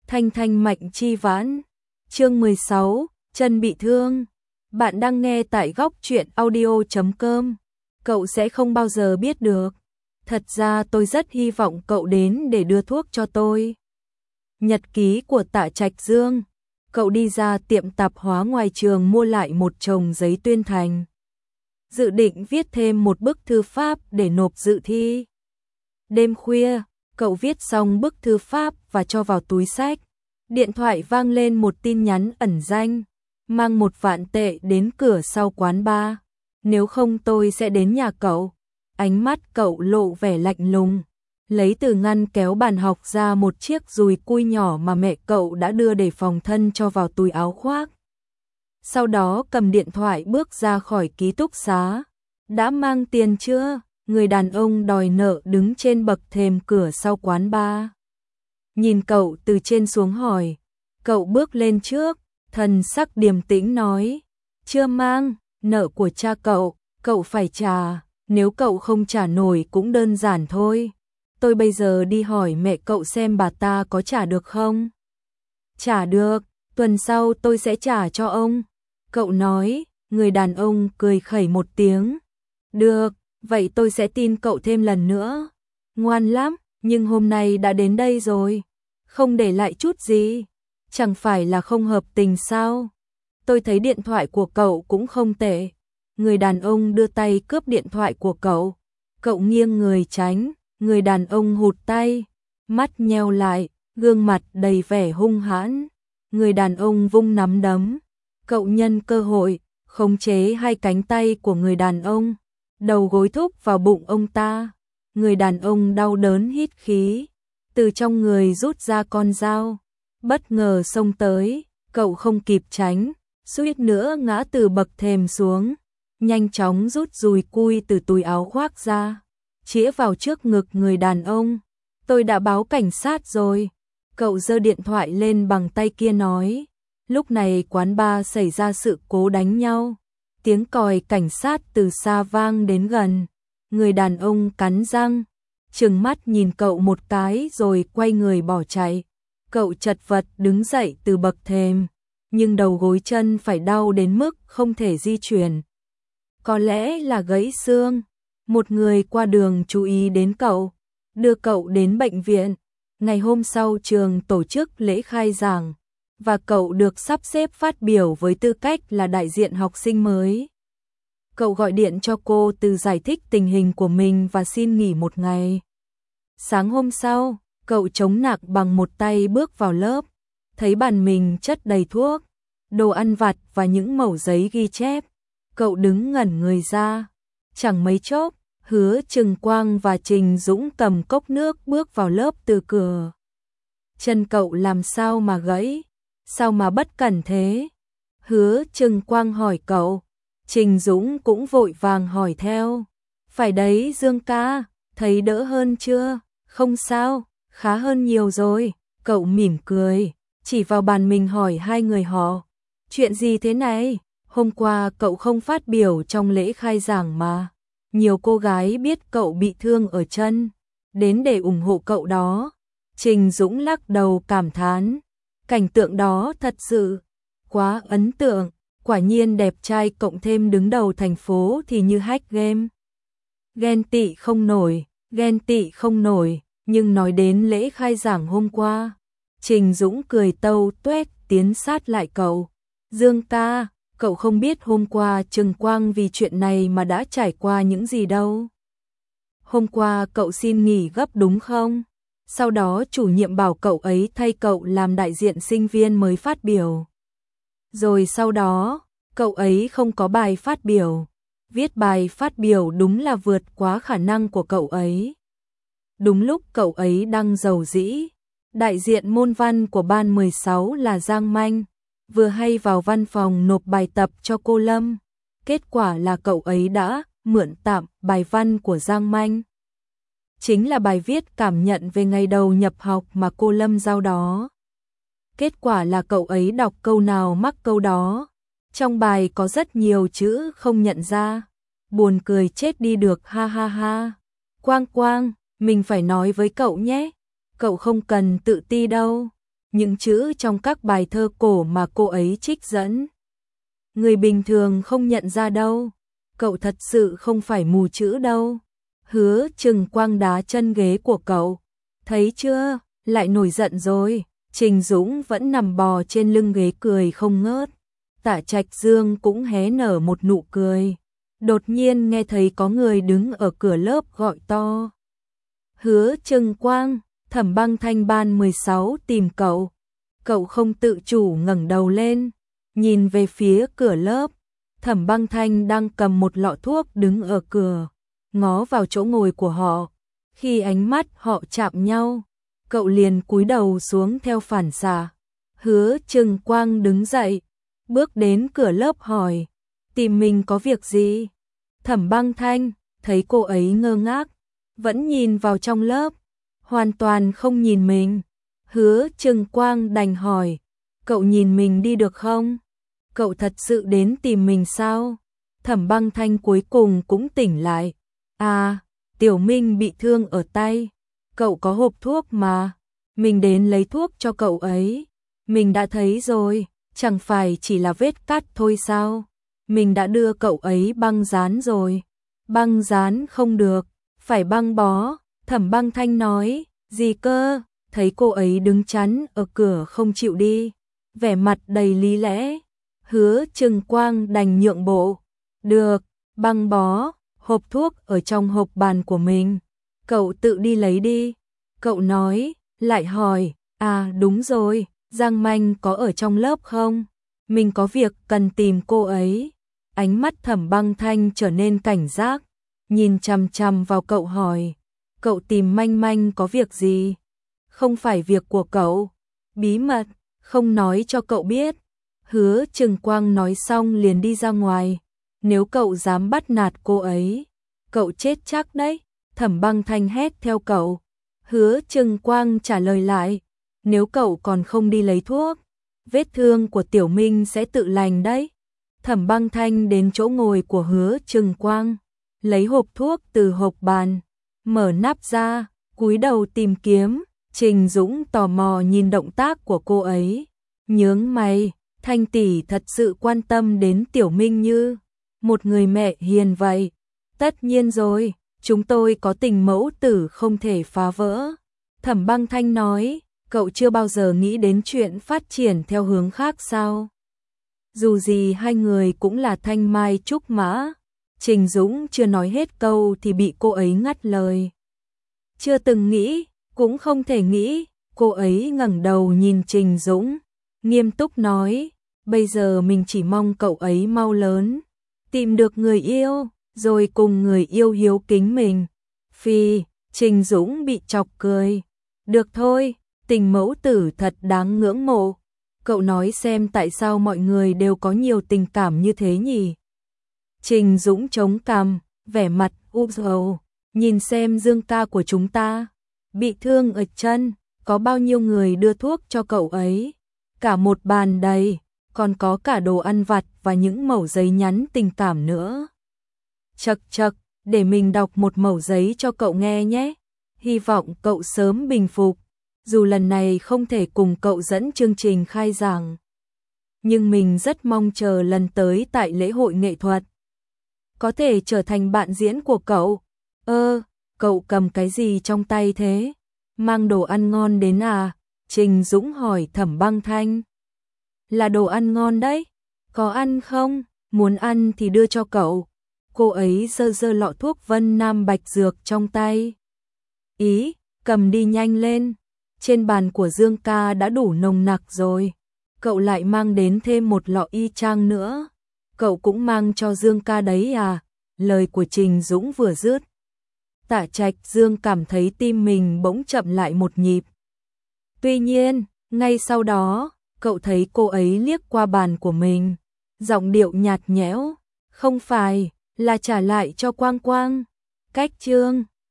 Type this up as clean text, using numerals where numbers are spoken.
Thanh thanh mạnh chi vãn. Chương 16, chân bị thương. Bạn đang nghe tại góc truyện audio.com. Cậu sẽ không bao giờ biết được. Thật ra tôi rất hy vọng cậu đến để đưa thuốc cho tôi. Nhật ký của Tạ Trạch Dương. Cậu đi ra tiệm tạp hóa ngoài trường mua lại một chồng giấy tuyên thành. Dự định viết thêm một bức thư pháp để nộp dự thi. Đêm khuya, cậu viết xong bức thư pháp và cho vào túi xách. Điện thoại vang lên một tin nhắn ẩn danh. Mang 1.000.000 tệ đến cửa sau quán bar. Nếu không tôi sẽ đến nhà cậu. Ánh mắt cậu lộ vẻ lạnh lùng. Lấy từ ngăn kéo bàn học ra một chiếc dùi cui nhỏ mà mẹ cậu đã đưa để phòng thân cho vào túi áo khoác. Sau đó cầm điện thoại bước ra khỏi ký túc xá. Đã mang tiền chưa? Người đàn ông đòi nợ đứng trên bậc thềm cửa sau quán bar. Nhìn cậu từ trên xuống hỏi. Cậu bước lên trước, thần sắc điềm tĩnh nói. Chưa mang, nợ của cha cậu phải trả. Nếu cậu không trả nổi cũng đơn giản thôi. Tôi bây giờ đi hỏi mẹ cậu xem bà ta có trả được không? Trả được, tuần sau tôi sẽ trả cho ông. Cậu nói, người đàn ông cười khẩy một tiếng. Được, vậy tôi sẽ tin cậu thêm lần nữa. Ngoan lắm, nhưng hôm nay đã đến đây rồi. Không để lại chút gì. Chẳng phải là không hợp tình sao? Tôi thấy điện thoại của cậu cũng không tệ. Người đàn ông đưa tay cướp điện thoại của cậu. Cậu nghiêng người tránh. Người đàn ông hụt tay. Mắt nheo lại, gương mặt đầy vẻ hung hãn. Người đàn ông vung nắm đấm. Cậu nhân cơ hội, khống chế hai cánh tay của người đàn ông. Đầu gối thúc vào bụng ông ta. Người đàn ông đau đớn hít khí. Từ trong người rút ra con dao. Bất ngờ xông tới, cậu không kịp tránh. Suýt nữa ngã từ bậc thềm xuống. Nhanh chóng rút dùi cui từ túi áo khoác ra. Chĩa vào trước ngực người đàn ông. Tôi đã báo cảnh sát rồi. Cậu giơ điện thoại lên bằng tay kia nói. Lúc này quán bar xảy ra sự cố đánh nhau. Tiếng còi cảnh sát từ xa vang đến gần. Người đàn ông cắn răng, trừng mắt nhìn cậu một cái rồi quay người bỏ chạy. Cậu chật vật đứng dậy từ bậc thềm, nhưng đầu gối chân phải đau đến mức không thể di chuyển. Có lẽ là gãy xương. Một người qua đường chú ý đến cậu, đưa cậu đến bệnh viện. Ngày hôm sau trường tổ chức lễ khai giảng, và cậu được sắp xếp phát biểu với tư cách là đại diện học sinh mới. Cậu gọi điện cho cô Từ giải thích tình hình của mình và xin nghỉ một ngày. Sáng hôm sau, cậu chống nạc bằng một tay bước vào lớp, thấy bàn mình chất đầy thuốc, đồ ăn vặt và những mẩu giấy ghi chép. Cậu đứng ngẩn người ra. Chẳng mấy chốc, Hứa Trừng Quang và Trình Dũng cầm cốc nước bước vào lớp từ cửa. Chân cậu làm sao mà gãy? Sao mà bất cẩn thế? Hứa Trừng Quang hỏi cậu. Trình Dũng cũng vội vàng hỏi theo. Phải đấy Dương ca, thấy đỡ hơn chưa? Không sao, khá hơn nhiều rồi. Cậu mỉm cười, chỉ vào bàn mình hỏi hai người họ. Chuyện gì thế này? Hôm qua cậu không phát biểu trong lễ khai giảng mà. Nhiều cô gái biết cậu bị thương ở chân, đến để ủng hộ cậu đó. Trình Dũng lắc đầu cảm thán. Cảnh tượng đó thật sự quá ấn tượng. Quả nhiên đẹp trai cộng thêm đứng đầu thành phố thì như hack game. Ghen tị không nổi, nhưng nói đến lễ khai giảng hôm qua. Trình Dũng cười tâu tuét tiến sát lại cậu. Dương ca, cậu không biết hôm qua Trừng Quang vì chuyện này mà đã trải qua những gì đâu. Hôm qua cậu xin nghỉ gấp đúng không? Sau đó chủ nhiệm bảo cậu ấy thay cậu làm đại diện sinh viên mới phát biểu. Rồi sau đó, cậu ấy không có bài phát biểu. Viết bài phát biểu đúng là vượt quá khả năng của cậu ấy. Đúng lúc cậu ấy đang rầu rĩ, đại diện môn văn của ban 16 là Giang Manh, vừa hay vào văn phòng nộp bài tập cho cô Lâm. Kết quả là cậu ấy đã mượn tạm bài văn của Giang Manh. Chính là bài viết cảm nhận về ngày đầu nhập học mà cô Lâm giao đó. Kết quả là cậu ấy đọc câu nào mắc câu đó. Trong bài có rất nhiều chữ không nhận ra. Buồn cười chết đi được ha ha ha. Quang Quang, mình phải nói với cậu nhé. Cậu không cần tự ti đâu. những chữ trong các bài thơ cổ mà cô ấy trích dẫn. Người bình thường không nhận ra đâu, cậu thật sự không phải mù chữ đâu. Hứa Chừng Quang đá chân ghế của cậu. Thấy chưa, lại nổi giận rồi. Trình Dũng vẫn nằm bò trên lưng ghế cười không ngớt. Tạ Trạch Dương cũng hé nở một nụ cười. Đột nhiên nghe thấy có người đứng ở cửa lớp gọi to. Hứa Chừng Quang, Thẩm Băng Thanh ban 16 tìm cậu. Cậu không tự chủ ngẩng đầu lên, nhìn về phía cửa lớp. Thẩm Băng Thanh đang cầm một lọ thuốc đứng ở cửa, ngó vào chỗ ngồi của họ. Khi ánh mắt họ chạm nhau, cậu liền cúi đầu xuống theo phản xạ. Hứa Chừng Quang đứng dậy, bước đến cửa lớp hỏi, tìm mình có việc gì? Thẩm Băng Thanh thấy cô ấy ngơ ngác, vẫn nhìn vào trong lớp, hoàn toàn không nhìn mình. Hứa Chừng Quang đành hỏi, cậu nhìn mình đi được không? Cậu thật sự đến tìm mình sao? Thẩm Băng Thanh cuối cùng cũng tỉnh lại. À, Tiểu Minh bị thương ở tay. Cậu có hộp thuốc mà. Mình đến lấy thuốc cho cậu ấy. Mình đã thấy rồi, chẳng phải chỉ là vết cắt thôi sao? Mình đã đưa cậu ấy băng dán rồi. Băng dán không được, phải băng bó. Thẩm Băng Thanh nói, gì cơ? Thấy cô ấy đứng chắn ở cửa không chịu đi, vẻ mặt đầy lý lẽ. Hứa Chừng Quang đành nhượng bộ. Được, băng bó, hộp thuốc ở trong hộp bàn của mình. Cậu tự đi lấy đi. Cậu nói, lại hỏi, à đúng rồi, Giang Manh có ở trong lớp không? Mình có việc cần tìm cô ấy. Ánh mắt Thẩm Băng Thanh trở nên cảnh giác, nhìn chằm chằm vào cậu hỏi, cậu tìm Manh Manh có việc gì? Không phải việc của cậu, bí mật, không nói cho cậu biết. Hứa Chừng Quang nói xong liền đi ra ngoài. Nếu cậu dám bắt nạt cô ấy, cậu chết chắc đấy. Thẩm Băng Thanh hét theo cậu. Hứa Chừng Quang trả lời lại, nếu cậu còn không đi lấy thuốc, vết thương của Tiểu Minh sẽ tự lành đấy. Thẩm Băng Thanh đến chỗ ngồi của Hứa Chừng Quang, lấy hộp thuốc từ hộp bàn, mở nắp ra, cúi đầu tìm kiếm. Trình Dũng tò mò nhìn động tác của cô ấy, nhướng mày. Thanh tỷ thật sự quan tâm đến Tiểu Minh như một người mẹ hiền vậy. Tất nhiên rồi, chúng tôi có tình mẫu tử không thể phá vỡ. Thẩm Băng Thanh nói, cậu chưa bao giờ nghĩ đến chuyện phát triển theo hướng khác sao? Dù gì hai người cũng là thanh mai trúc mã. Trình Dũng chưa nói hết câu thì bị cô ấy ngắt lời. Chưa từng nghĩ, cũng không thể nghĩ. Cô ấy ngẩng đầu nhìn Trình Dũng, nghiêm túc nói, bây giờ mình chỉ mong cậu ấy mau lớn, tìm được người yêu, rồi cùng người yêu hiếu kính mình. Phi, Trình Dũng bị chọc cười. Được thôi, tình mẫu tử thật đáng ngưỡng mộ. Cậu nói xem tại sao mọi người đều có nhiều tình cảm như thế nhỉ? Trình Dũng chống cằm, vẻ mặt u sầu, nhìn xem Dương ca của chúng ta bị thương ở chân, có bao nhiêu người đưa thuốc cho cậu ấy? Cả một bàn đầy, còn có cả đồ ăn vặt và những mẩu giấy nhắn tình cảm nữa. Chậc chậc, để mình đọc một mẩu giấy cho cậu nghe nhé. Hy vọng cậu sớm bình phục. Dù lần này không thể cùng cậu dẫn chương trình khai giảng, nhưng mình rất mong chờ lần tới tại lễ hội nghệ thuật có thể trở thành bạn diễn của cậu. Cậu cầm cái gì trong tay thế? Mang đồ ăn ngon đến à? Trình Dũng hỏi Thẩm Băng Thanh. Là đồ ăn ngon đấy. Có ăn không? Muốn ăn thì đưa cho cậu. Cô ấy giơ giơ lọ thuốc Vân Nam Bạch Dược trong tay. Ý, cầm đi nhanh lên. Trên bàn của Dương ca đã đủ nồng nặc rồi. Cậu lại mang đến thêm một lọ y chang nữa. Cậu cũng mang cho Dương ca đấy à? Lời của Trình Dũng vừa dứt, Tạ Trạch Dương cảm thấy tim mình bỗng chậm lại một nhịp. Tuy nhiên, ngay sau đó, cậu thấy cô ấy liếc qua bàn của mình, giọng điệu nhạt nhẽo, không phải là trả lại cho Quang Quang. Cách chương